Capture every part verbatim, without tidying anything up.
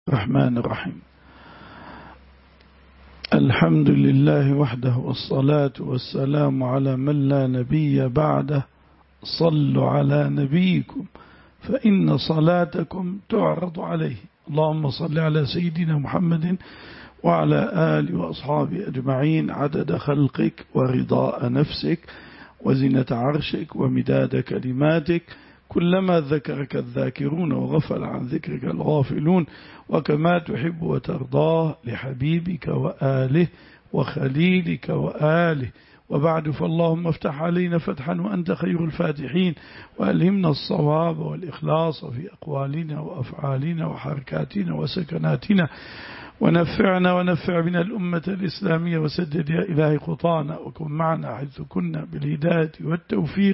الرحمن الرحيم. الحمد لله وحده والصلاة والسلام على من لا نبي بعده. صلوا على نبيكم فإن صلاتكم تعرض عليه. اللهم صل على سيدنا محمد وعلى آله وأصحابه أجمعين عدد خلقك ورضاء نفسك وزنة عرشك ومداد كلماتك، كلما ذكرك الذاكرون وغفل عن ذكرك الغافلون، وكما تحب وترضاه لحبيبك وآله وخليلك وآله. وبعد، فاللهم افتح علينا فتحا وأنت خير الفاتحين، وألهمنا الصواب والإخلاص في أقوالنا وأفعالنا وحركاتنا وسكناتنا، ونفعنا ونفع بنا الأمة الإسلامية، وسدد يا إلهي خطانا، وكن معنا حيث كنا بالهداية والتوفيق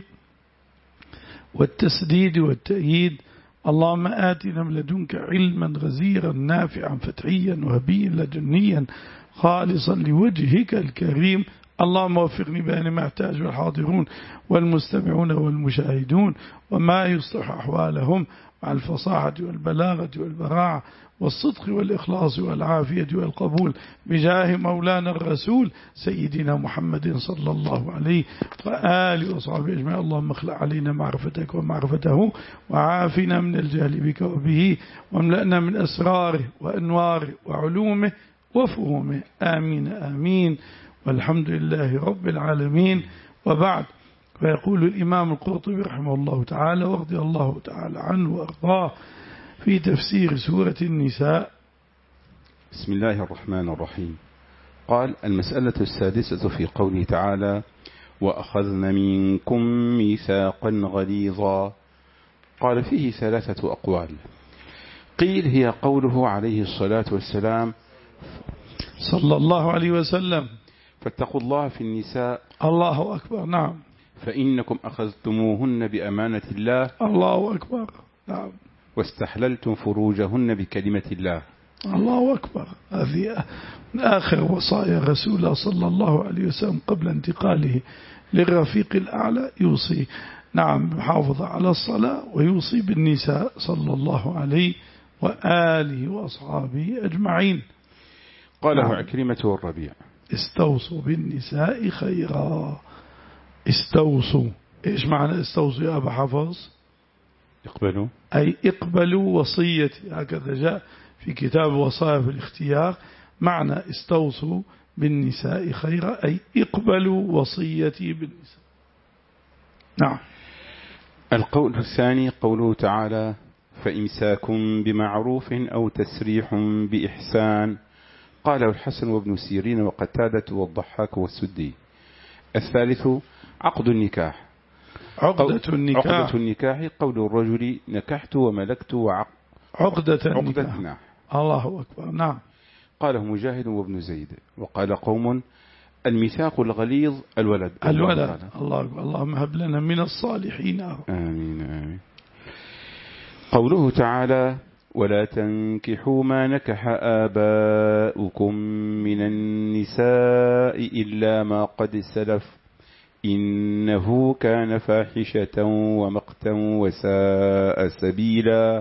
والتسديد والتأييد. اللهم آتنا من لدنك علما غزيرا نافعا فتحيا وهبيا لدنيا خالصا لوجهك الكريم. اللهم وفقني بين ما يحتاجه الحاضرون والمستمعون والمشاهدون، وما يصلح أحوالهم مع الفصاحة والبلاغة والبراعة والصدق والإخلاص والعافية والقبول، بجاه مولانا الرسول سيدنا محمد صلى الله عليه وآله وصحبه أجمعين. اللهم اخلع علينا معرفتك ومعرفته، وعافنا من الجهل بك وبه، واملأنا من أسراره وأنواره وعلومه وفهومه. آمين آمين، والحمد لله رب العالمين. وبعد، فيقول الإمام القرطبي رحمه الله تعالى ورضي الله تعالى عنه وأرضاه في تفسير سورة النساء: بسم الله الرحمن الرحيم. قال: المسألة السادسة في قوله تعالى: وأخذن منكم ميثاقا غليظا. قال: فيه ثلاثة أقوال. قيل: هي قوله عليه الصلاة والسلام صلى الله عليه وسلم: فاتقوا الله في النساء. الله أكبر. نعم. فإنكم أخذتموهن بأمانة الله. الله أكبر. نعم. واستحللتم فروجهن بكلمة الله. الله أكبر. هذه آخر وصايا رسول الله صلى الله عليه وسلم قبل انتقاله للرفيق الأعلى، يوصي نعم محافظة على الصلاة، ويوصي بالنساء صلى الله عليه وآله وأصحابه أجمعين. قاله نعم. عكرمة والربيع: استوصوا بالنساء خيرا. استوصوا، إيش معنى استوصوا يا أبا حفظ؟ اقبلوا، أي اقبلوا وصيتي، هكذا جاء في كتاب وصايا في الاختيار. معنى استوصوا بالنساء خيرا أي اقبلوا وصيتي بالنساء. نعم. القول الثاني قوله تعالى: فإمساك بمعروف أو تسريح بإحسان. قاله الحسن وابن سيرين وقتادة والضحاك والسدي. الثالث عقد النكاح. عقدة النكاح. عقدة النكاح قول الرجل: نكحت وملكت وعقد عقدة عقدة النكاح. نعم. الله أكبر. نعم. قاله مجاهد وابن زيد. وقال قوم: الميثاق الغليظ الولد. الولد. الله أكبر. اللهم هب لنا من الصالحين. آمين آمين. قوله تعالى: ولا تنكحوا ما نكح آباؤكم من النساء إلا ما قد سلف إنه كان فاحشة ومقتا وساء سبيلا.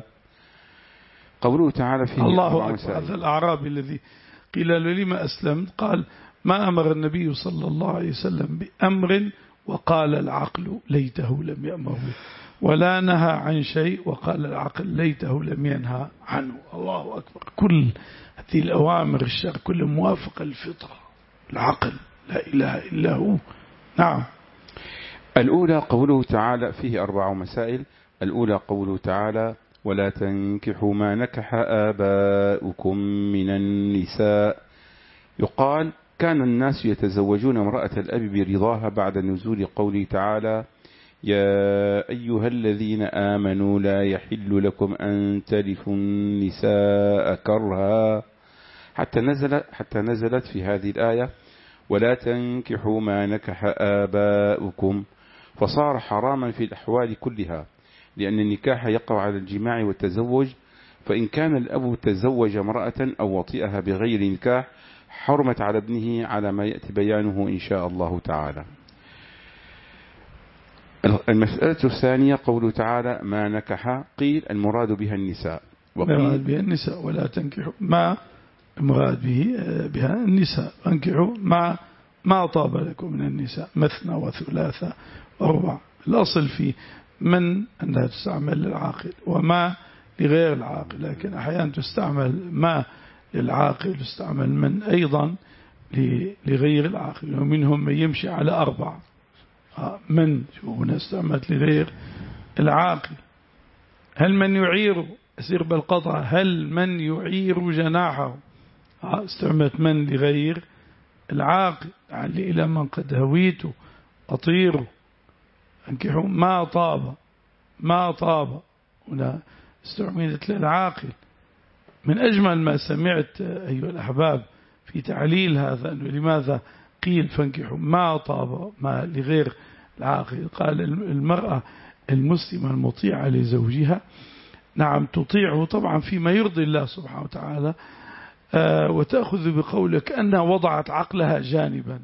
قوله تعالى فيه الله أكبر. هذا الأعرابي الذي قيل له لما أسلمت قال: ما أمر النبي صلى الله عليه وسلم بأمر وقال العقل ليته لم يأمره، ولا نهى عن شيء وقال العقل ليته لم ينهى عنه. الله أكبر. كل هذه الأوامر الشرع كل موافقة الفطرة العقل، لا إله إلا هو. نعم. الأولى قوله تعالى فيه أربع مسائل. الأولى قوله تعالى: ولا تنكحوا ما نكح آباؤكم من النساء. يقال: كان الناس يتزوجون امرأة الأب برضاها بعد نزول قوله تعالى: يا أيها الذين آمنوا لا يحل لكم أن ترثوا النساء كرها، حتى نزل حتى نزلت في هذه الآية: ولا تنكحوا ما نكح آباؤكم، فصار حراما في الأحوال كلها، لأن النكاح يقع على الجماع والتزوج، فإن كان الأب تزوج امرأة أو وطئها بغير نكاح حرمت على ابنه، على ما يأتي بيانه إن شاء الله تعالى. المسألة الثانية قوله تعالى: ما نكح. قيل: المراد بها النساء، مراد بها النساء ولا تنكحوا ما مراد به بها النساء، انكحوا ما ما طاب لكم من النساء مثنى وثلاثة ورباع. الأصل في من أنها تستعمل للعاقل وما لغير العاقل، لكن أحيانا تستعمل ما للعاقل تستعمل من أيضا لغير العاقل، ومنهم من يمشي على أربع. من هنا استعملت لغير العاقل. هل من يعير أسير بالقطع، هل من يعير جناحه، استعملت من لغير العاقل. لعلي إلى من قد هويته أطيره، انكحوا ما طاب ما طاب، هنا استعملت للعاقل. من أجمل ما سمعت أيها الأحباب في تعليل هذا أنه لماذا قيل فانكحوا ما طاب ما لغير العاقل. قال المرأة المسلمة المطيعة لزوجها نعم تطيعه طبعا فيما يرضي الله سبحانه وتعالى، آه وتأخذ بقولك أنها وضعت عقلها جانبا،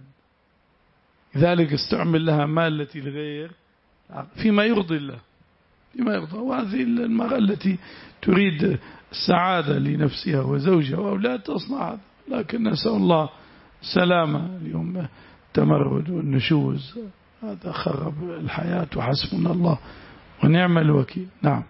لذلك استعمل لها ما التي لغير فيما يرضي الله فيما يرضى. وهذه المرأة التي تريد السعادة لنفسها وزوجها وأولاد تصنع هذا، لكن نسأل الله سلامة. اليوم التمرد والنشوز هذا خرب الحياة، وحسبنا الله ونعم الوكيل. نعم.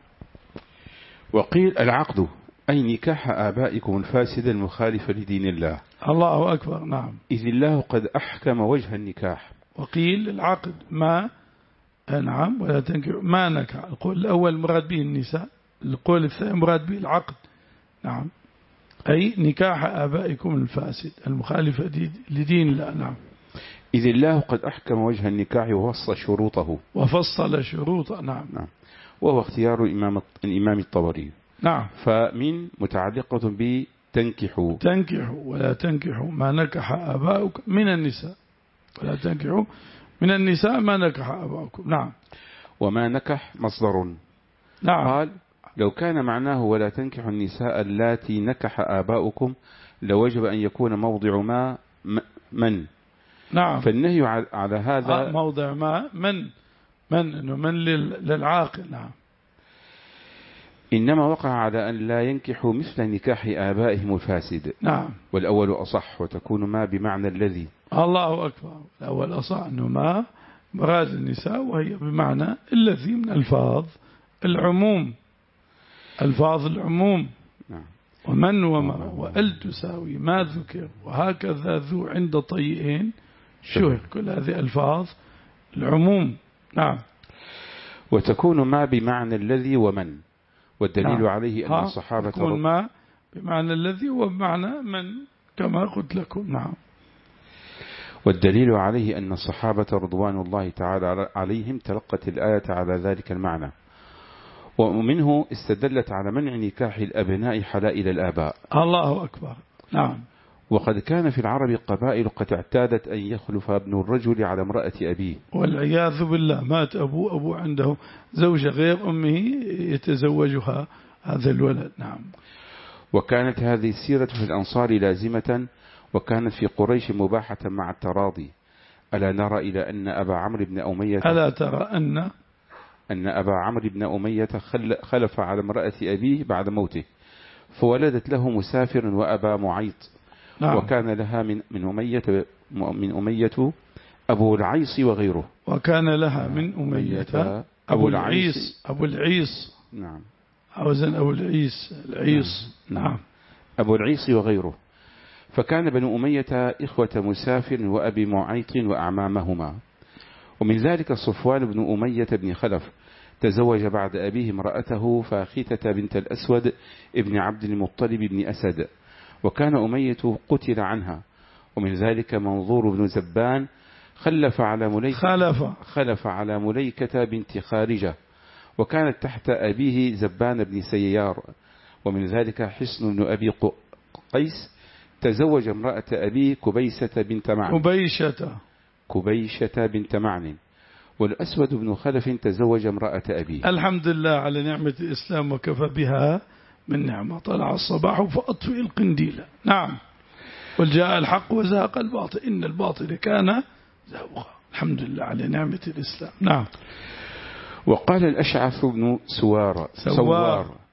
وقيل العقد أي نكاح آبائكم الفاسد المخالف لدين الله. الله أكبر. نعم. إذ الله قد أحكم وجه النكاح. وقيل العقد ما نعم ولا تنكح ما نكح. القول الأول مراد به النساء، القول الثاني مراد به العقد. نعم، أي نكاح آبائكم الفاسد المخالف لدين الله. نعم. إذ الله قد أحكم وجه النكاح وفصل شروطه وفصل شروطه. نعم. نعم. وهو اختيار الإمام الإمام الطبري. نعم. فمن متعلقة بتنكحوا تنكحوا ولا تنكحوا ما نكح آباؤكم من النساء، ولا تنكحوا من النساء ما نكح آباؤكم. نعم. وما نكح مصدر. نعم. قال لو كان معناه ولا تنكحوا النساء اللاتي نكح آباؤكم لوجب أن يكون موضع ما من. نعم. فالنهي على هذا موضع ما من من إنه من للعاقل. نعم. إنما وقع على أن لا ينكحوا مثل نكاح آبائهم الفاسد. نعم. والأول أصح وتكون ما بمعنى الذي. الله أكبر. الأول أصح أنه ما مراد النساء وهي بمعنى الذي من الفاظ العموم، الفاظ العموم. نعم. ومن وما وأل تساوي ما ذكر وهكذا ذو عند طيئين شهر، كل هذه ألفاظ العموم. نعم. وتكون ما بمعنى الذي ومن، والدليل نعم. عليه أن الصحابة تكون ما بمعنى الذي وبمعنى من كما قلت لكم. نعم. والدليل عليه أن الصحابة رضوان الله تعالى عليهم تلقت الآية على ذلك المعنى، ومنه استدلت على منع نكاح الأبناء حلائل الآباء. الله أكبر. نعم. وقد كان في العرب قبائل قد اعتادت أن يخلف ابن الرجل على امرأة أبيه، والعياذ بالله. مات أبوه أبو عنده زوجة غير أمه يتزوجها هذا الولد. نعم. وكانت هذه السيرة في الأنصار لازمة، وكانت في قريش مباحة مع التراضي. ألا نرى إلى أن أبا عمرو بن أمية ألا ترى أن أن أبا عمرو بن أمية خلف على امرأة أبيه بعد موته، فولدت له مسافر وأبا معيط. نعم. وكان لها من من أمية من أمية أبو العيص وغيره. وكان لها من أمية أبو العيص أبو العيص. نعم. عاوزا أبو العيص العيص. نعم. نعم. أبو العيص وغيره. فكان بنو أمية إخوة مسافر وأبي معيط وأعمامهما. ومن ذلك صفوان بن أمية بن خلف تزوج بعد أبيه امرأته فاخيتة بنت الأسود ابن عبد المطلب بن أسد، وكان أمية قتل عنها. ومن ذلك منظور بن زبان خلف على مليكة خلف, خلف على مليكة بنت خارجة، وكانت تحت أبيه زبان بن سيار. ومن ذلك حسن بن أبي قيس تزوج امرأة أبيه كبيسة بنت معن كبيشة كبيشة بنت معن. والأسود بن خلف تزوج امرأة أبيه. الحمد لله على نعمة الإسلام وكفى بها من نعمة. طلع الصباح فأطفئ القنديل. نعم. والجاء الحق وزهق الباطل إن الباطل كان زهوقا. الحمد لله على نعمة الإسلام. نعم. وقال الأشعث بن سوار, سوار, سوار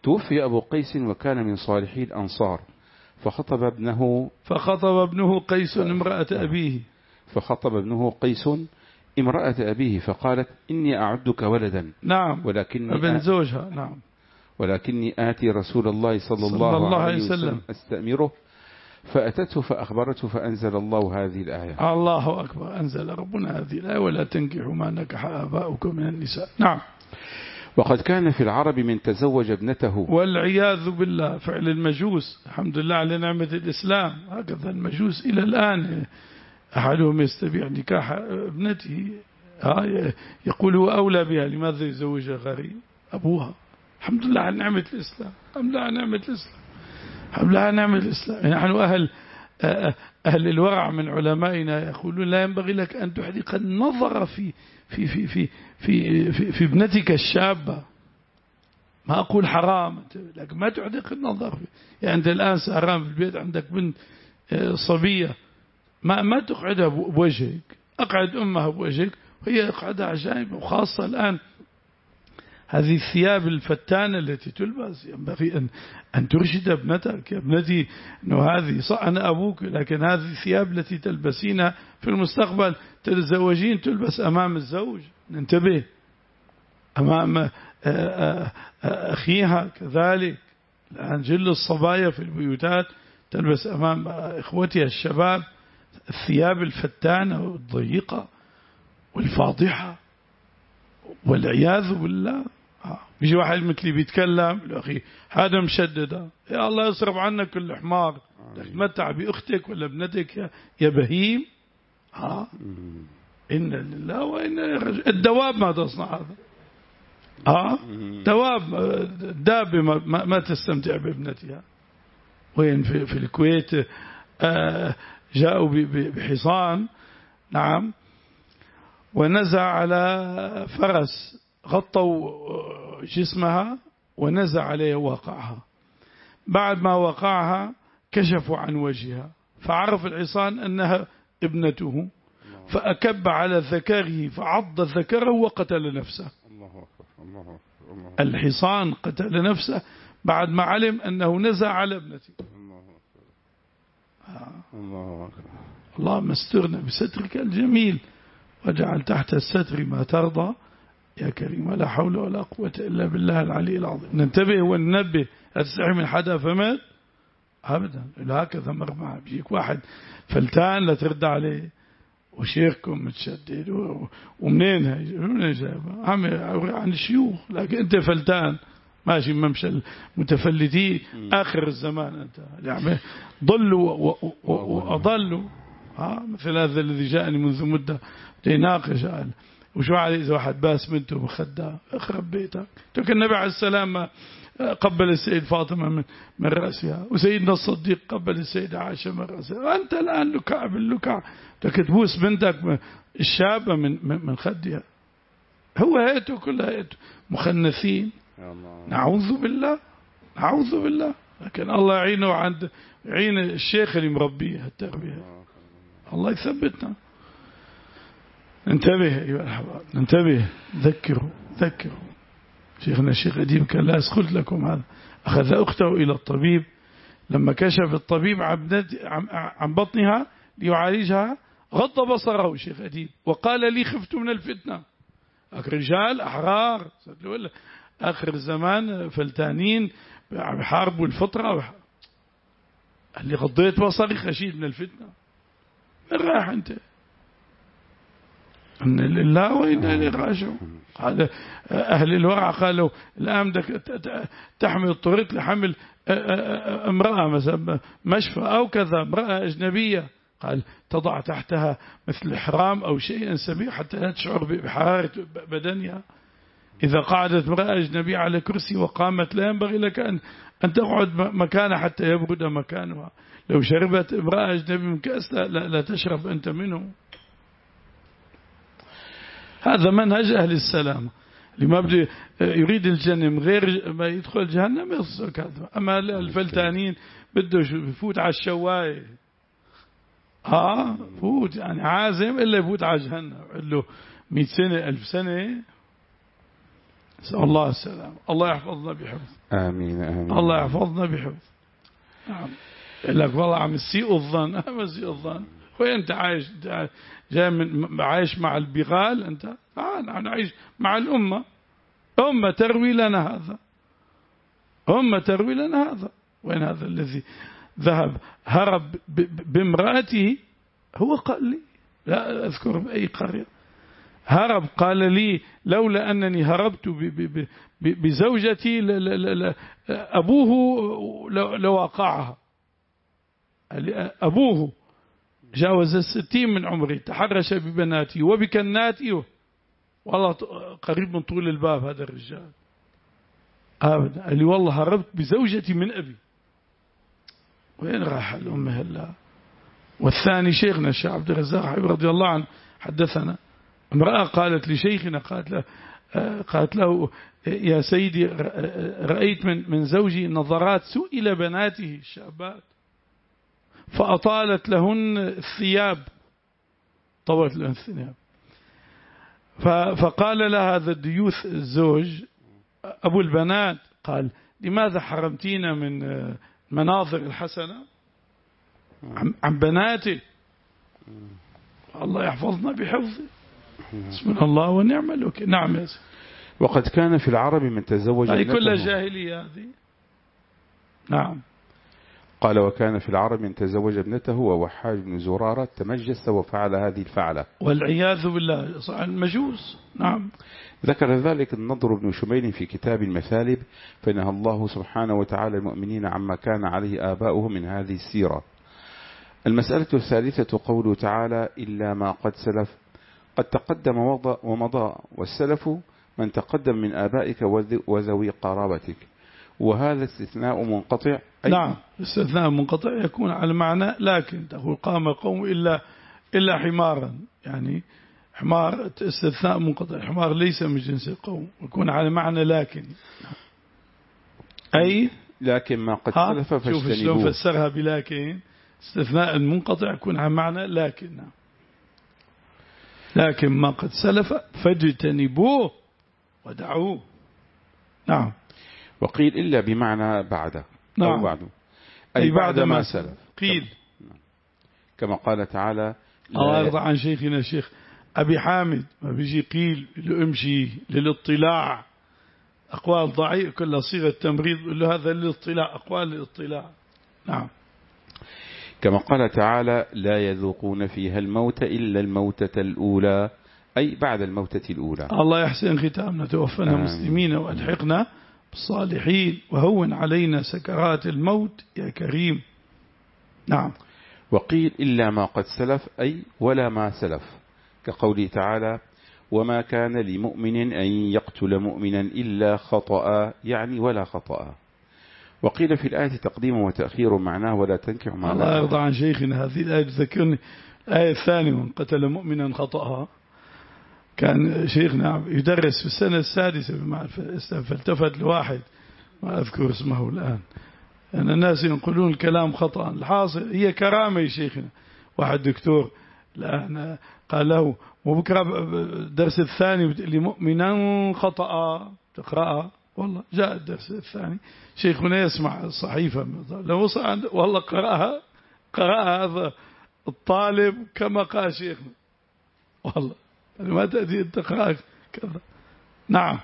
توفي أبو قيس وكان من صالحي الأنصار فخطب ابنه فخطب ابنه قيس امرأة أبيه فخطب ابنه قيس امرأة أبيه فقالت إني أعدك ولدا. نعم ولكني ابن زوجها. نعم ولكني آتي رسول الله صلى الله, الله عليه وسلم أستأمره فأتته فأخبرته فأنزل الله هذه الآية. الله أكبر. أنزل ربنا هذه الآية ولا تنكحوا ما نكح آباؤكم من النساء. نعم. وقد كان في العرب من تزوج ابنته والعياذ بالله فعل المجوس. الحمد لله على نعمة الإسلام. هكذا المجوس إلى الآن أحدهم يستبيع نكاح ابنته يقول هو أولى بها لماذا يزوجها غريب أبوها. الحمد لله على نعمة الإسلام. الحمد لله على نعمة الإسلام. الحمد لله على نعمة الإسلام. نحن أهل أهل الورع من علمائنا يقولون لا ينبغي لك أن تحدق النظر في في في في في في, في ابنتك الشابة. ما أقول حرام لكن ما تحدق النظر. يعني أنت الآن سهران في البيت عندك بنت صبية ما ما تقعدها بوجهك. أقعد أمها بوجهك وهي أقعدها عجائب. وخاصة الآن هذه الثياب الفتانة التي تلبس ينبغي أن أن ترشد ابنتك يا ابنتي أنه هذه صح أنا أبوك لكن هذه الثياب التي تلبسينها في المستقبل تتزوجين تلبس أمام الزوج. ننتبه أمام أخيها كذلك. الآن جل الصبايا في البيوتات تلبس أمام إخوتها الشباب الثياب الفتانة والضيقة والفاضحة والعياذ بالله. بيجي واحد مثلي بيتكلم يا أخي هذا مشدد يا الله يصرف عنك كل حمار تتمتع بأختك ولا ابنتك يا, يا بهيم. ها إن لله وإن الدواب ما تصنع هذا. ها دواب دابة ما, ما تستمتع بابنتها. وين في, في الكويت آه جاءوا بحصان. نعم. ونزع على فرس غطوا جسمها ونزع عليه وقعها. بعد ما وقعها كشفوا عن وجهها فعرف الحصان أنها ابنته فأكب على ذكره فعض ذكره وقتل نفسه. الحصان قتل نفسه بعد ما علم أنه نزع على ابنته. اللهم استرنا بسترك الجميل وجعل تحت الستر ما ترضى يا كريم. لا حول ولا قوة إلا بالله العلي العظيم. ننتبه وننبه. أتستحي من حدا فمات أبدا. هكذا مرمى بيجيك واحد فلتان لا ترد عليه وشيخكم متشدد ومنين هاي منين جايبه عن الشيوخ لكن أنت فلتان ماشي ممشى المتفلتين آخر الزمان. أنت يعني ضلوا وأضلوا. ها مثل هذا الذي جاءني منذ مدة يناقش قال وشو عليه إذا واحد باس منته بخدها أخرب بيتك. ترك النبي عليه السلام قبل السيد فاطمة من, من رأسها وسيدنا الصديق قبل السيدة عائشة من رأسها. أنت الآن لكع باللكع تكتبوس بنتك الشابة من, من, من خدها. هو هيته كلها هيته مخنثين. نعوذ بالله نعوذ بالله. لكن الله يعينه عند يعين الشيخ اللي مربيه التربية. الله يثبتنا. ننتبه أيها الأحباب ننتبه. ذكروا ذكروا. شيخنا الشيخ أديب كان لا أسخلت لكم هذا أخذ أخته إلى الطبيب لما كشف الطبيب عن بطنها ليعالجها غض بصره الشيخ أديب وقال لي خفت من الفتنة. رجال أحرار آخر الزمان فلتانين بحاربوا الفطرة. اللي غضيت بصري خشيت من الفتنة. من راح أنت إن لله وإنا إليه راجعون. هذا أهل الورع قالوا الآن بدك تحمل الطريق لحمل امرأة مثلا مشفى أو كذا امرأة أجنبية قال تضع تحتها مثل حرام أو شيء سبيل حتى لا تشعر بحرارة بدنها. إذا قعدت امرأة أجنبية على كرسي وقامت لا ينبغي لك أن أن تقعد مكانها حتى يبرد مكانها. لو شربت امرأة أجنبية من كأس لا, لا, لا تشرب أنت منه. هذا منهج أهل السلام. لما بده يريد الجنة من غير ما يدخل جهنم يصل كذا. أما الفلتانين بده يفوت على الشواية ها فوت يعني عازم إلا يفوت على جهنم قال له مئة سنة ألف سنة نسأل الله السلام. الله يحفظنا بحفظ. آمين آمين. الله يحفظنا بحفظ. نعم. يقول لك والله عم تسيء الظن. ما سيء الظن. وين أنت عايش؟ جاي من عايش مع البغال أنت؟ آه نحن نعيش مع الأمة. أمة تروي لنا هذا. أمة تروي لنا هذا. وين هذا الذي ذهب هرب بامرأته؟ هو قال لي لا أذكر بأي قرية هرب، قال لي لولا أنني هربت بزوجتي أبوه لواقعها. أبوه جاوز الستين من عمري، تحرش ببناتي وبكناتي، والله قريب من طول الباب هذا الرجال أبدا. قال لي والله هربت بزوجتي من أبي. وين راح الأمة هلا؟ والثاني شيخنا الشيخ عبد الرزاق حبيب رضي الله عنه حدثنا امرأة قالت لشيخنا قالت له, قالت له يا سيدي رأيت من, من زوجي نظرات سوء إلى بناته الشابات فأطالت لهن الثياب، طولت لهن الثياب. فقال لها هذا الديوث الزوج أبو البنات قال لماذا حرمتينا من مناظر الحسنة عن بناتي؟ الله يحفظنا بحفظه. بسم الله ونعم الوكيل. نعم يا سيدي. وقد كان في العرب من تزوج هذه كلها جاهلية هذه. نعم. قال وكان في العرب من تزوج ابنته ووحاج بن زرارة تمجس وفعل هذه الفعلة والعياذ بالله صار المجوس. نعم. ذكر ذلك النضر بن شميل في كتاب المثالب، فنهى الله سبحانه وتعالى المؤمنين عما كان عليه آباؤهم من هذه السيرة. المسألة الثالثة قوله تعالى إلا ما قد سلف. قد تقدم ومضى، والسلف من تقدم من آبائك وذوي قرابتك، وهذا استثناء منقطع. نعم استثناء منقطع يكون على معنى لكن، تقول قام قوم إلا إلا حمارا، يعني حمار استثناء منقطع، حمار ليس من جنس القوم، يكون على معنى لكن، أي لكن ما قد سلف فاجتنبوه. شوف شلون فسرها بلكن، استثناء المنقطع يكون على معنى لكن، لكن ما قد سلف فاجتنبوه ودعوه. نعم. وقيل إلا بمعنى بعد. نعم. أو بعد أي, أي بعد ما سلف. قيل كما قال تعالى الله يرضى عن شيخنا الشيخ أبي حامد، ما بيجي قيل لأمشي للاطلاع، أقوال ضعيف كلها صيغة تمريض، له هذا للاطلاع، أقوال للاطلاع. نعم. كما قال تعالى لا يذوقون فيها الموت إلا الموتة الأولى، أي بعد الموتة الأولى. الله يحسن ختامنا، توفنا آمين. مسلمين وألحقنا بالصالحين، وهون علينا سكرات الموت يا كريم. نعم. وقيل إلا ما قد سلف، أي ولا ما سلف، كقوله تعالى وما كان لمؤمن أن يقتل مؤمنا إلا خطأ، يعني ولا خطأ. وقيل في الآية تقديم وتأخير معناه ولا تنكح ما. الله يرضى عن شيخنا، هذه الآية تذكرني الآية الثانية من قتل مؤمنا خطأها. كان شيخنا يدرس في السنة السادسة فالتفت لواحد ما أذكر اسمه الآن، أن الناس ينقلون الكلام خطأ، الحاصل هي كرامة يا شيخنا. واحد دكتور الآن قال له وبكرة الدرس الثاني لمؤمنا خطأ تقرأها، والله جاء الدرس الثاني شيخنا يسمع الصحيفة لو صعد والله قرأها قرأها هذا الطالب كما قال شيخنا، والله ما تأتي تقرأ كذا. نعم.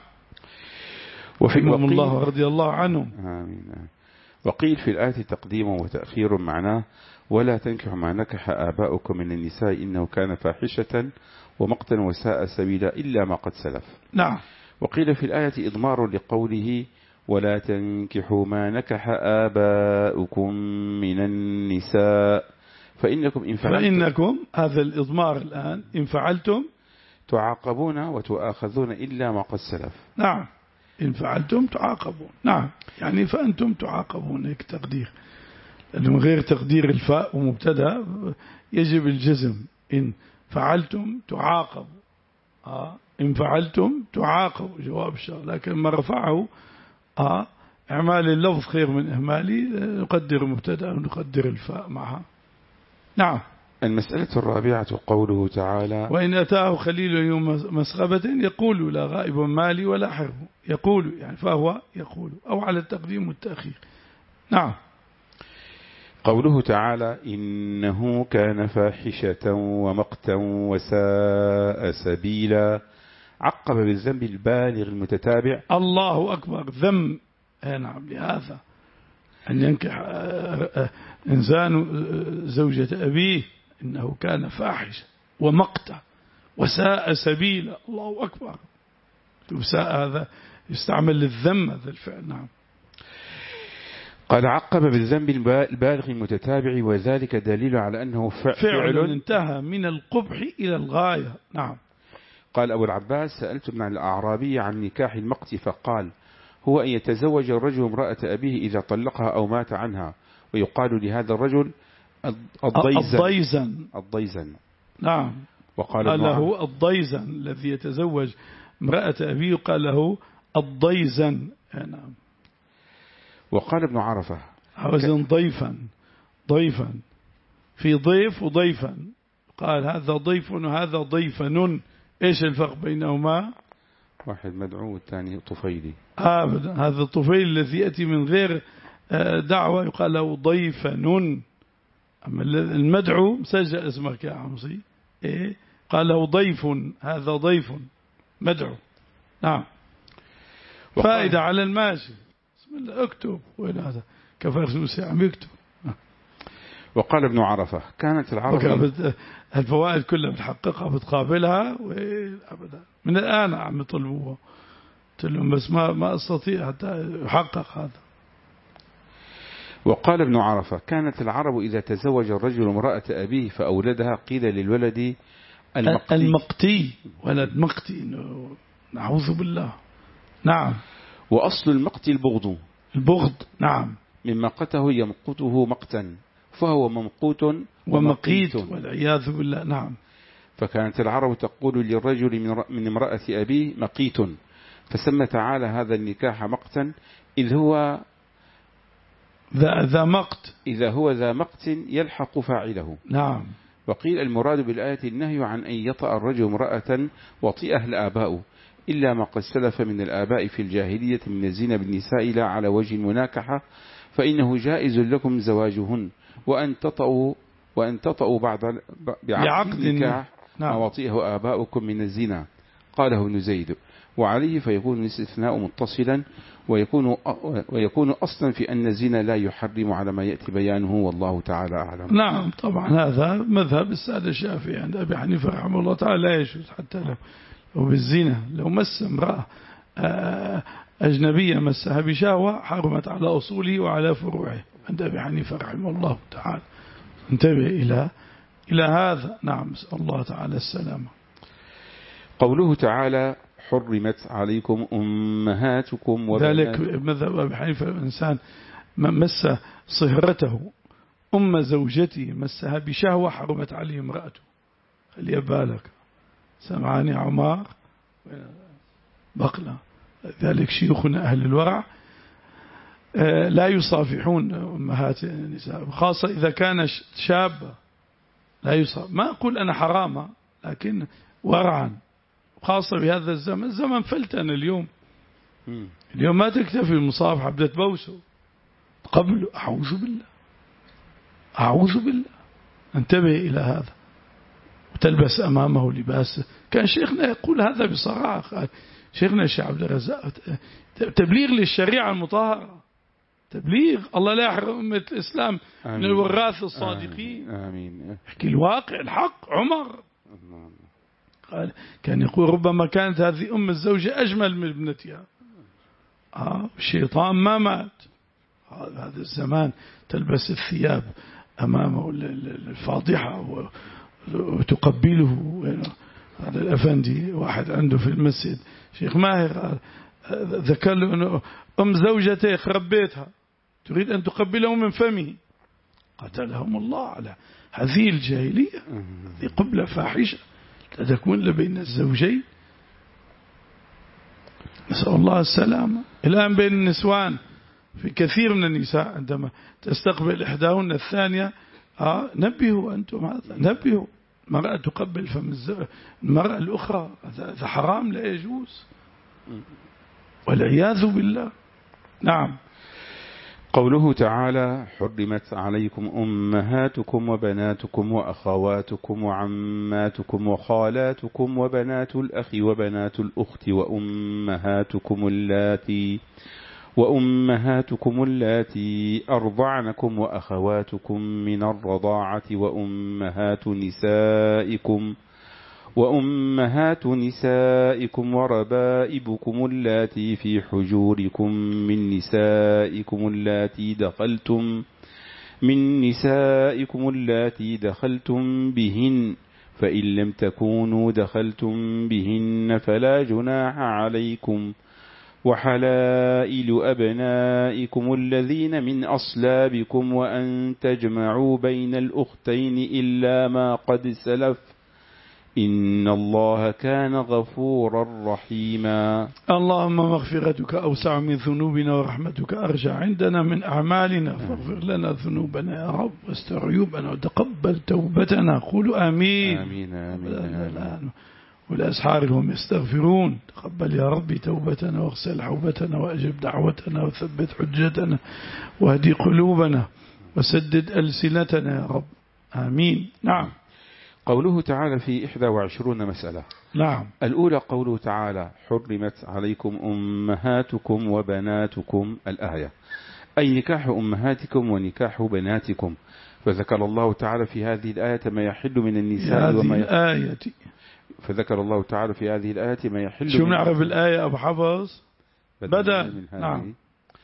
وفي الله رضي الله عنهم. آمين. وقيل في الآية تقديم وتأخير معناه ولا تنكح ما نكح آباؤكم من النساء إنه كان فاحشة ومقتا وساء سبيلا إلا ما قد سلف. نعم. وقيل في الآية إضمار لقوله ولا تنكحوا ما نكح آباؤكم من النساء فإنكم إن فعلتم، فإنكم هذا الإضمار الآن إن فعلتم تعاقبون وتؤاخذون إلا ما قد سلف. نعم. إن فعلتم تعاقبون. نعم. يعني فأنتم تعاقبون، هيك تقدير، لأنه غير تقدير الفاء ومبتدا يجب الجزم. إن فعلتم تعاقبوا، آه. إن فعلتم تعاقبوا جواب الشرط، لكن ما رفعه آه. إعمال اللفظ خير من إهمالي، نقدر مبتدا ونقدر الفاء معها. نعم. المسألة الرابعة قوله تعالى: وإن أتاه خليل يوم مسغبة يقول لا غائب مالي ولا حرب، يقول يعني فهو يقول، أو على التقديم والتأخير. نعم. قوله تعالى: إنه كان فاحشة ومقتا وساء سبيلا، عقب بالذنب البالغ المتتابع. الله أكبر. ذم. نعم. لهذا أن ينكح إنسان زوجة أبيه إنه كان فاحشة ومقتا وساء سبيلا. الله أكبر. وساء هذا يستعمل للذم هذا الفعل. نعم. قد عقب بالذنب البالغ المتتابع، وذلك دليل على أنه فعل, فعل انتهى من القبح إلى الغاية. نعم. قال أبو العباس: سألت ابن الأعرابي عن نكاح المقت فقال: هو أن يتزوج الرجل امرأة أبيه إذا طلقها أو مات عنها، ويقال لهذا الرجل الضيزن. الضيزن. الضيزن. نعم. وقال قال له الضيزن الذي يتزوج امرأة أبيه قال له الضيزن. نعم. وقال ابن عرفة: وزن ضيفا. ضيفا في ضيف وضيفا، قال هذا ضيف وهذا ضيفن. ايش الفرق بينهما؟ واحد مدعو والثاني طفيلي. ابدا. هذا الطفيل الذي يأتي من غير دعوة يقال له ضيفن، اما المدعو مسجل اسمك يا عمصي ايه قال له ضيف، هذا ضيف مدعو. نعم. فائدة على الماشي. بسم الله اكتب. وين هذا كفرسوسي عم يكتب. وقال ابن عرفة: كانت العرب الفوائد كلها بتحققها بتقابلها أبدا. من الآن عم يطلبوها، قلت لهم بس ما ما استطيع حتى يحقق هذا. وقال ابن عرفة: كانت العرب إذا تزوج الرجل امرأة أبيه فأولدها قيل للولد المقتي. المقتي ولد مقتي. نعوذ بالله. نعم. وأصل المقتي البغض. البغض. نعم. من مقته يمقته مقتا، فهو ممقوت ومقيت والعياذ بالله. نعم. فكانت العرب تقول للرجل من امرأة أبيه مقيت، فسمى تعالى هذا النكاح مقتا إذ هو ذا, ذا مقت إذا هو ذا مقت يلحق فاعله. نعم. وقيل المراد بالآية النهي عن أن يطأ الرجل امرأة وطئها الآباء، إلا ما قد سلف من الآباء في الجاهلية من الزنا بالنساء لا على وجه المناكحة، فإنه جائز لكم زواجهن، وأن تطأوا وأن تطأوا بعد بعقد النكاح ما وطئه آباؤكم من الزنا. قاله ابن زيد. وعليه فيكون الاستثناء متصلا، ويكون ويكون أصلا في أن الزنا لا يحرم على ما يأتي بيانه، والله تعالى أعلم. نعم. طبعا هذا مذهب السادة الشافعي عند أبي حنيفة رحمه الله تعالى، لا يجوز حتى لو لو بالزنا، لو مس امرأة أجنبية مسها بشهوة حرمت على أصوله وعلى فروعه عند أبي حنيفة رحمه الله تعالى. انتبه إلى إلى هذا. نعم. نسأل الله تعالى السلامة. قوله تعالى: حرمت عليكم أمهاتكم وذلك مذهب أبي حنيفة. الإنسان مس صهرته أم زوجته مسها بشهوة حرمت عليه امرأته. خلي بالك. سمعني عمار بقلة. ذلك شيوخنا أهل الورع لا يصافحون أمهات النساء، خاصة إذا كان شابة لا يصافح. ما أقول أنا حرامة، لكن ورعا، خاصة بهذا الزمن. الزمن فلتن اليوم. اليوم ما تكتفي المصافحة، بدأت بوسه قبل. أعوذ بالله. أعوذ بالله. انتبه إلى هذا. وتلبس أمامه لباس. كان شيخنا يقول هذا بصراحة، شيخنا الشيخ عبد الرزاق، تبليغ للشريعة المطهرة، تبليغ. الله لا يحرم أمة الإسلام من الوراث الصادقين. آمين. احكي الواقع الحق. عمر قال كان يقول ربما كانت هذه أم الزوجة أجمل من ابنتها. آه الشيطان ما مات. هذا الزمان تلبس الثياب أمامه الفاضحة وتقبله. هذا الأفندي واحد عنده في المسجد شيخ ماهر ذكر له أنه أم زوجته خربيتها تريد أن تقبله من فمه. قتلهم الله على هذه الجاهلية. هذه قبلة فاحشة لا تكون لبين الزوجين. نسأل الله السلامة. الآن بين النسوان في كثير من النساء عندما تستقبل إحداهن الثانية ها نبهوا أنتم هذا، نبهوا. المرأة تقبل فم المرأة الأخرى، هذا حرام لا يجوز والعياذ بالله. نعم. قوله تعالى: حرمت عليكم أمهاتكم وبناتكم وأخواتكم وعماتكم وخالاتكم وبنات الأخ وبنات الأخت وأمهاتكم اللاتي وأمهاتكم اللاتي أرضعنكم وأخواتكم من الرضاعة وأمهات نسائكم وأمهات نسائكم وربائبكم اللاتي في حجوركم من نسائكم اللاتي دخلتم من نسائكم اللاتي دخلتم بهن فإن لم تكونوا دخلتم بهن فلا جناح عليكم وحلائل أبنائكم الذين من أصلابكم وأن تجمعوا بين الأختين إلا ما قد سلف إن الله كان غفورا رحيما. اللهم مغفرتك أوسع من ذنوبنا ورحمتك أرجع عندنا من أعمالنا، فاغفر لنا ذنوبنا يا رب واستر عيوبنا وتقبل توبتنا. قولوا آمين. آمين آمين, آمين. والأسحار هم يستغفرون. تقبل يا رب توبتنا واغسل حوبتنا وأجب دعوتنا وثبت حجتنا واهدي قلوبنا وسدد ألسنتنا يا رب. آمين. نعم. قوله تعالى في إحدى وعشرون مسألة. نعم. الأولى قوله تعالى: حرمت عليكم أمهاتكم وبناتكم، الآية، أي نكاح أمهاتكم ونكاح بناتكم. فذكر الله تعالى في هذه الآية ما يحل من النساء وما يحل. فذكر الله تعالى في هذه الآية ما يحل. شو نعرف الآية أبو حفظ؟ بدأ. نعم.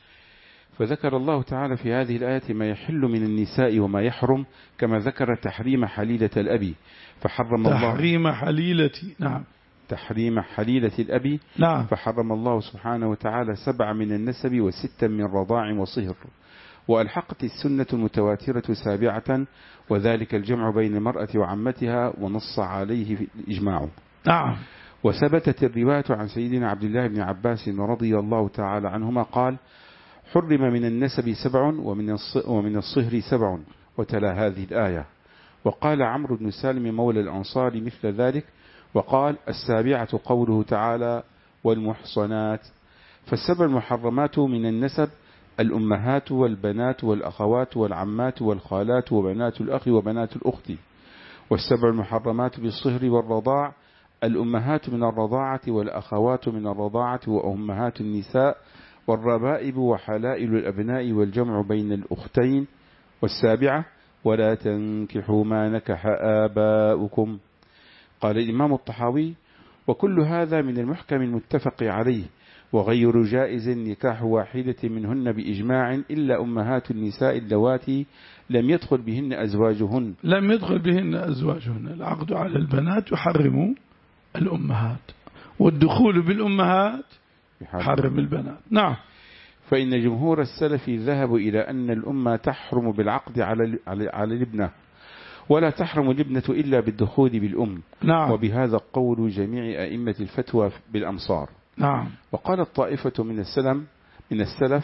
فذكر الله تعالى في هذه الآية ما يحل من النساء وما يحرم، كما ذكر تحريم حليلة الأب فحرم الله تحريم حليلة. نعم. تحريم حليلة الأب. نعم. فحرم الله سبحانه وتعالى سبع من النسب وستا من رضاع وصهر، وألحقت السنة المتواترة سابعة، وذلك الجمع بين المرأة وعمتها، ونص عليه في الإجماع. نعم. وثبتت الرواية عن سيدنا عبد الله بن عباس رضي الله تعالى عنهما قال: حرم من النسب سبع ومن الصهر سبع، وتلا هذه الآية. وقال عمرو بن سالم مولى الأنصار مثل ذلك، وقال: السابعة قوله تعالى: والمحصنات. فالسبع المحرمات من النسب: الأمهات والبنات والأخوات والعمات والخالات وبنات الأخ وبنات الأخت. والسبع المحرمات بالصهر والرضاع: الأمهات من الرضاعة والأخوات من الرضاعة وأمهات النساء والربائب وحلائل الأبناء والجمع بين الأختين. والسابعة: ولا تنكحوا ما نكح آباؤكم. قال الإمام الطحاوي: وكل هذا من المحكم المتفق عليه، وغير جائز نكاح واحدة منهن بإجماع إلا أمهات النساء اللواتي لم يدخل بهن أزواجهن. لم يدخل بهن أزواجهن. العقد على البنات يحرم الأمهات، والدخول بالأمهات يحرم البنات. نعم. فإن جمهور السلف ذهبوا إلى أن الأمة تحرم بالعقد على على الابنة، ولا تحرم الابنة إلا بالدخول بالأم. نعم. وبهذا قول جميع أئمة الفتوى بالأمصار. نعم. وقال الطائفة من السلم من السلف: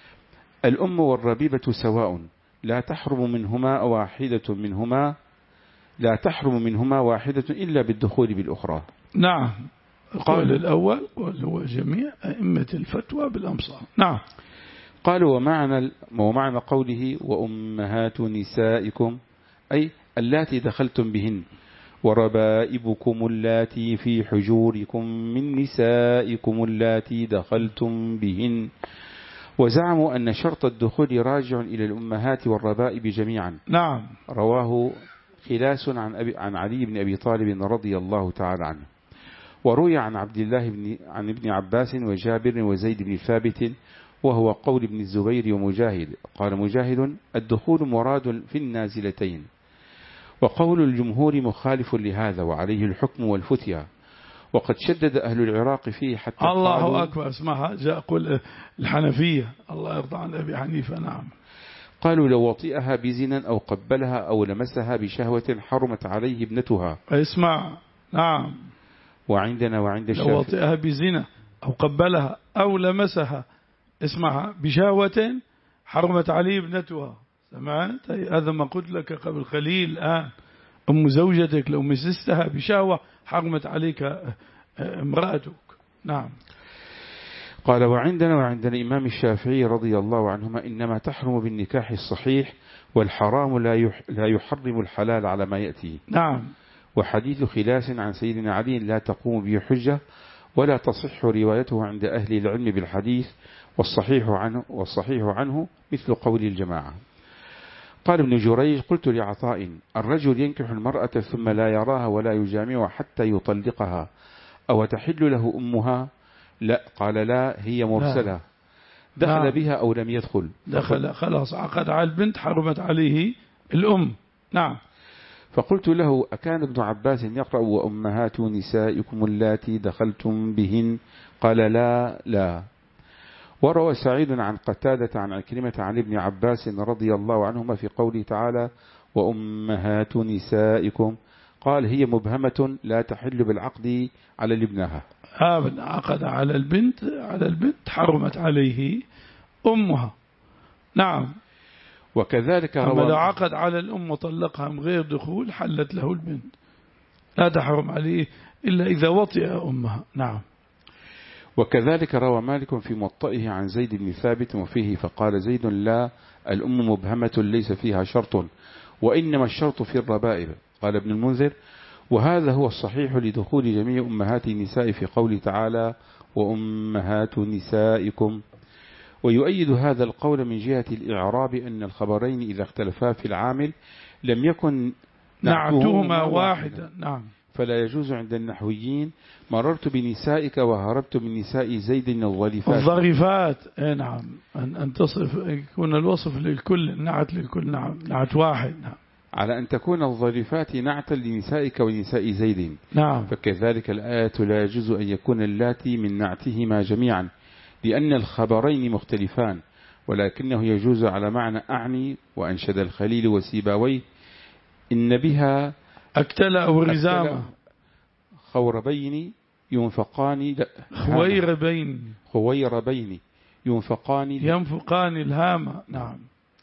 الأم والربيبة سواء، لا تحرم منهما واحدة منهما لا تحرم منهما واحدة إلا بالدخول بالأخرى. نعم. قال الأول هو جميع أئمة الفتوى بالأمصار. نعم. قالوا: ومعنى ومعنى قوله وأمهات نسائكم أي اللاتي دخلتم بهن، وربائبكم اللاتي في حجوركم من نسائكم اللاتي دخلتم بهن. وزعموا أن شرط الدخول راجع إلى الأمهات والربائب جميعا. نعم. رواه خلاس عن, أبي عن علي بن أبي طالب رضي الله تعالى عنه. وروي عن عبد الله بن عن ابن عباس وجابر وزيد بن ثابت، وهو قول ابن الزبير ومجاهد. قال مجاهد: الدخول مراد في النازلتين. وقول الجمهور مخالف لهذا، وعليه الحكم والفتيا. وقد شدد أهل العراق فيه حتى الله أكبر. اسمها جاء قل الحنفية الله يرضى عن أبي حنيفة. نعم. قالوا: لو وطئها بزنا أو قبلها أو لمسها بشهوة حرمت عليه ابنتها. اسمع. نعم. وعندنا وعند الشافعي لو وطئها بزنا أو قبلها أو لمسها اسمها بشهوة حرمت عليه ابنتها. سمعت؟ هذا ما قلت لك قبل قليل. الآن أم زوجتك لو مسستها بشهوة حرمت عليك امرأتك. نعم. قال وعندنا وعند الإمام الشافعي رضي الله عنهما إنما تحرم بالنكاح الصحيح، والحرام لا يحرم الحلال على ما يأتي. نعم. وحديث خلاس عن سيدنا علي لا تقوم به حجة ولا تصح روايته عند أهل العلم بالحديث، والصحيح عنه, والصحيح عنه مثل قول الجماعة. قال ابن جريج قلت لعطاء الرجل ينكح المرأة ثم لا يراها ولا يجامعها حتى يطلقها أو تحل له أمها؟ لا. قال لا، هي مرسلة. دخل لا. بها أو لم يدخل؟ دخل خلاص، عقد على البنت حرمت عليه الأم. نعم. فقلت له أكان ابن عباس يقرأ وأمهات نسائكم اللاتي دخلتم بهن؟ قال لا لا. وروى سعيد عن قتادة عن عكرمة عن ابن عباس رضي الله عنهما في قوله تعالى وأمهات نسائكم، قال هي مبهمة لا تحل بالعقد على الابنها. أبدا، عقد على البنت على البنت حرمت عليه أمها. نعم. وكذلك أما لو عقد على الأم وطلقها من غير دخول حلت له البنت، لا تحرم عليه إلا إذا وطئ أمها. نعم. وكذلك روى مالك في موطئه عن زيد بن ثابت وفيه فقال زيد لا، الأم مبهمة ليس فيها شرط، وإنما الشرط في الربائب. قال ابن المنذر وهذا هو الصحيح لدخول جميع أمهات النساء في قول تعالى وأمهات نسائكم. ويؤيد هذا القول من جهة الإعراب أن الخبرين إذا اختلفا في العامل لم يكن نعتهما واحدا. نعم. فلا يجوز عند النحويين مررت بنسائك وهربت من نساء زيد الظريفات. الظريفات. اي نعم، أن, أن تصف يكون الوصف للكل، النعت للكل. نعم، نعت واحد. نعم. على أن تكون الظريفات نعتا لنسائك ونساء زيد. نعم. فكذلك الآية لا يجوز أن يكون اللاتي من نعتهما جميعا لأن الخبرين مختلفان، ولكنه يجوز على معنى أعني. وأنشد الخليل وسيباويه إن بها أكتل أو رزامة خوربين ينفقان خويربين خويربين ينفقان ينفقان الهامة. نعم.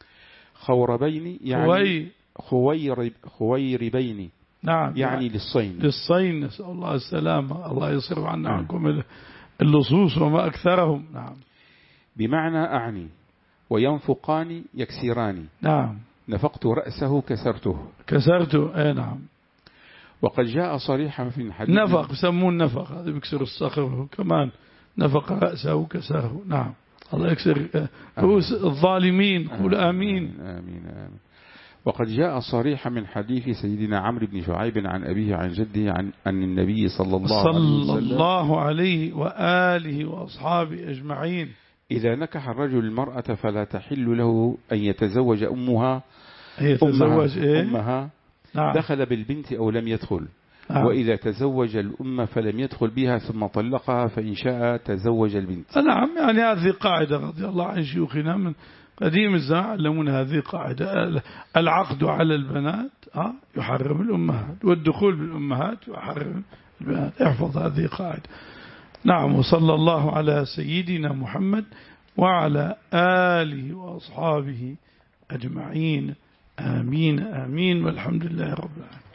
خوربين يعني خويرب خويربين. نعم. يعني للصين للصين. نسأل الله السلامة، الله يصرف عنا عنكم اللصوص وما أكثرهم. نعم. بمعنى أعني. وينفقان يكسران. نعم. نفقت رأسه كسرته كسرته. اي نعم. وقد جاء صريحا في الحديث نفق، يسمون نفق، هذا بيكسر الصخر كمان، نفق رأسه وكسره. نعم. الله يكسر رؤوس الظالمين. قول آمين. آمين آمين. وقد جاء صريحا من حديث سيدنا عمرو بن شعيب عن أبيه عن جده عن أن النبي صلى الله عليه وسلم صلى الله عليه وآله وأصحابه أجمعين إذا نكح الرجل المرأة فلا تحل له أن يتزوج أمها يتزوج أمها, إيه؟ أمها نعم. دخل بالبنت أو لم يدخل. نعم. وإذا تزوج الأم فلم يدخل بها ثم طلقها فإن شاء تزوج البنت. نعم. يعني هذه قاعدة رضي الله عن شيوخنا من قديم الزمان علمونا هذه قاعدة، العقد على البنات يحرم الأمهات، والدخول بالأمهات يحرم البنات. احفظ هذه قاعدة. نعم. وصلى الله على سيدنا محمد وعلى آله وأصحابه أجمعين. آمين آمين، والحمد لله رب العالمين.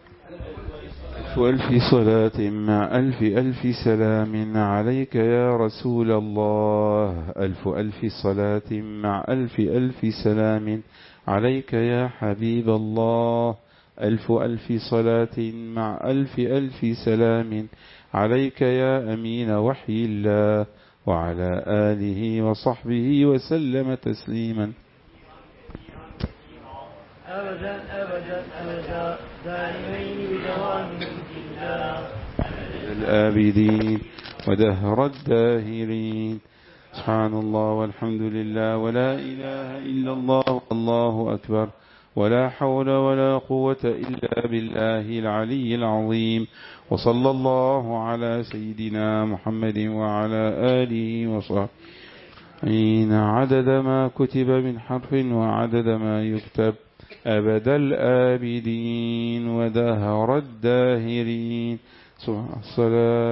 وألف صلاة مع ألف ألف سلام عليك يا رسول الله. ألف ألف صلاة مع ألف ألف سلام عليك يا حبيب الله. ألف ألف صلاة مع ألف ألف سلام عليك يا أمين وحي الله وعلى آله وصحبه وسلم تسليما. أبدا أبدا أبدا دائمين بدوام الله الآبدين ودهر الداهرين. سبحان الله والحمد لله ولا إله إلا الله والله أكبر ولا حول ولا قوة إلا بالله العلي العظيم. وصلى الله على سيدنا محمد وعلى آله وصحبه عدد ما كتب من حرف وعدد ما يكتب أبد الآبدين ودهر الداهرين.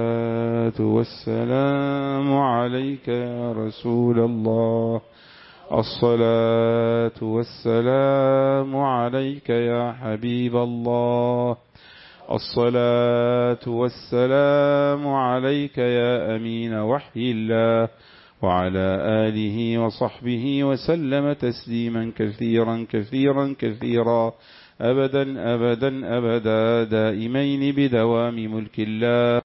الصلاة والسلام عليك يا رسول الله. الصلاة والسلام عليك يا حبيب الله. الصلاة والسلام عليك يا أمين وحي الله، وعلى آله وصحبه وسلم تسليما كثيرا كثيرا كثيرا أبدا أبدا أبدا دائمين بدوام ملك الله.